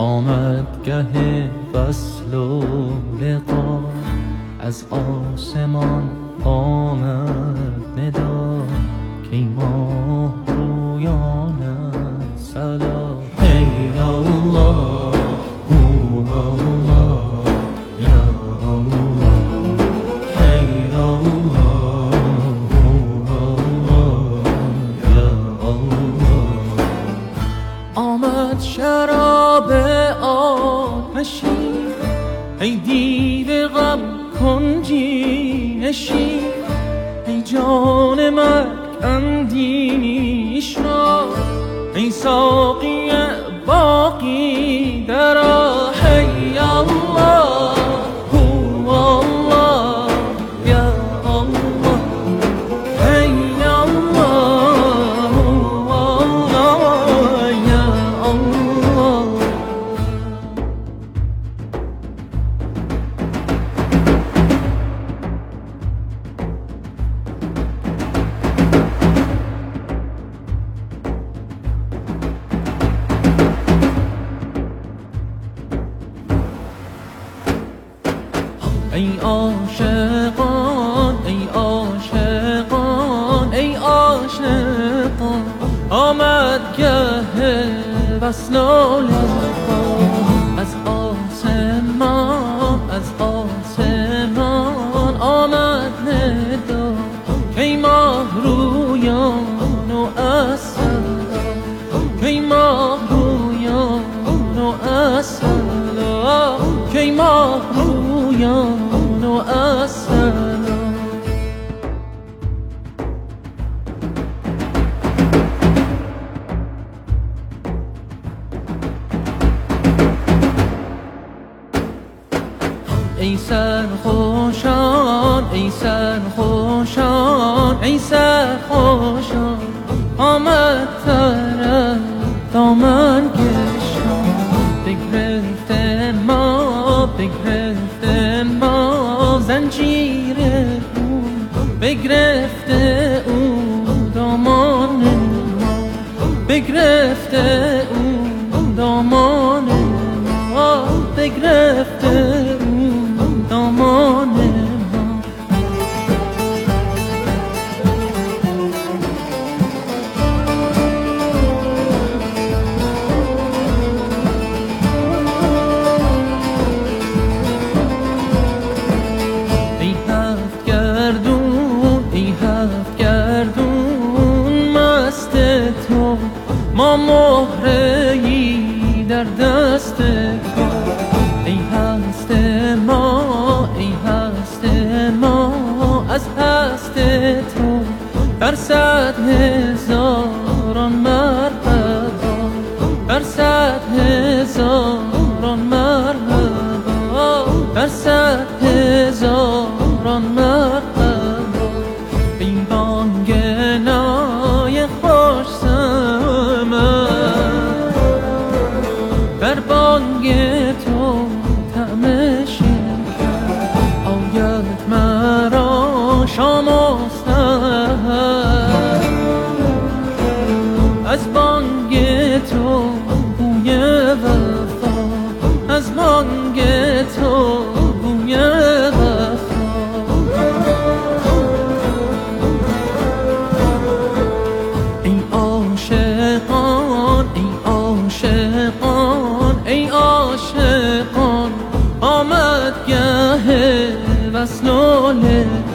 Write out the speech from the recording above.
آمد گه وصل و لقا، از آسمان آمد ندا که ماه رویانت صلا. ای الله الله یا الله، ای الله الله یا الله. آمد شراب آتشی، ای دیو غم کن جینشی، ای جان مرگ اندیش را، ای ساقی باقی درآ. حی الله هو الله یا الله، حی الله هو الله یا الله. ای عاشقان ای عاشقان ای عاشقان، آمد گه وصل و لقا. از آسمان از آسمان آمد ندا، کی ماه رویان و اصلا، کی ماه رویان و اصلا، کی ماه رویان و اصلا. ای سرخوشان ای سرخوشان ای سرخوشان، آمد طرف دامن کشان. بگرفته ما بگرفته ما زنجیر او، بگرفته او دامان ما، بگرفته او دامان ما، بگرفته او دامان ما. ای هفت گردون ای هفت گردون مست تو، ما مهره‌ای در دست تو. ای هست ما ای هست ما، از هست تو در 100 هزاران مرتبه، در 100 هزاران مرتبه، در 100 هزاران مرتبه. این بانگ نای خوش سمن، در بانگ تو طعم شکر آید مرا شام و سحر. از بانگ تو بوی وفا، از بانگ تو بوی وفا. ای عاشقان ای عاشقان ای عاشقان، آمد گه وصل و لقا.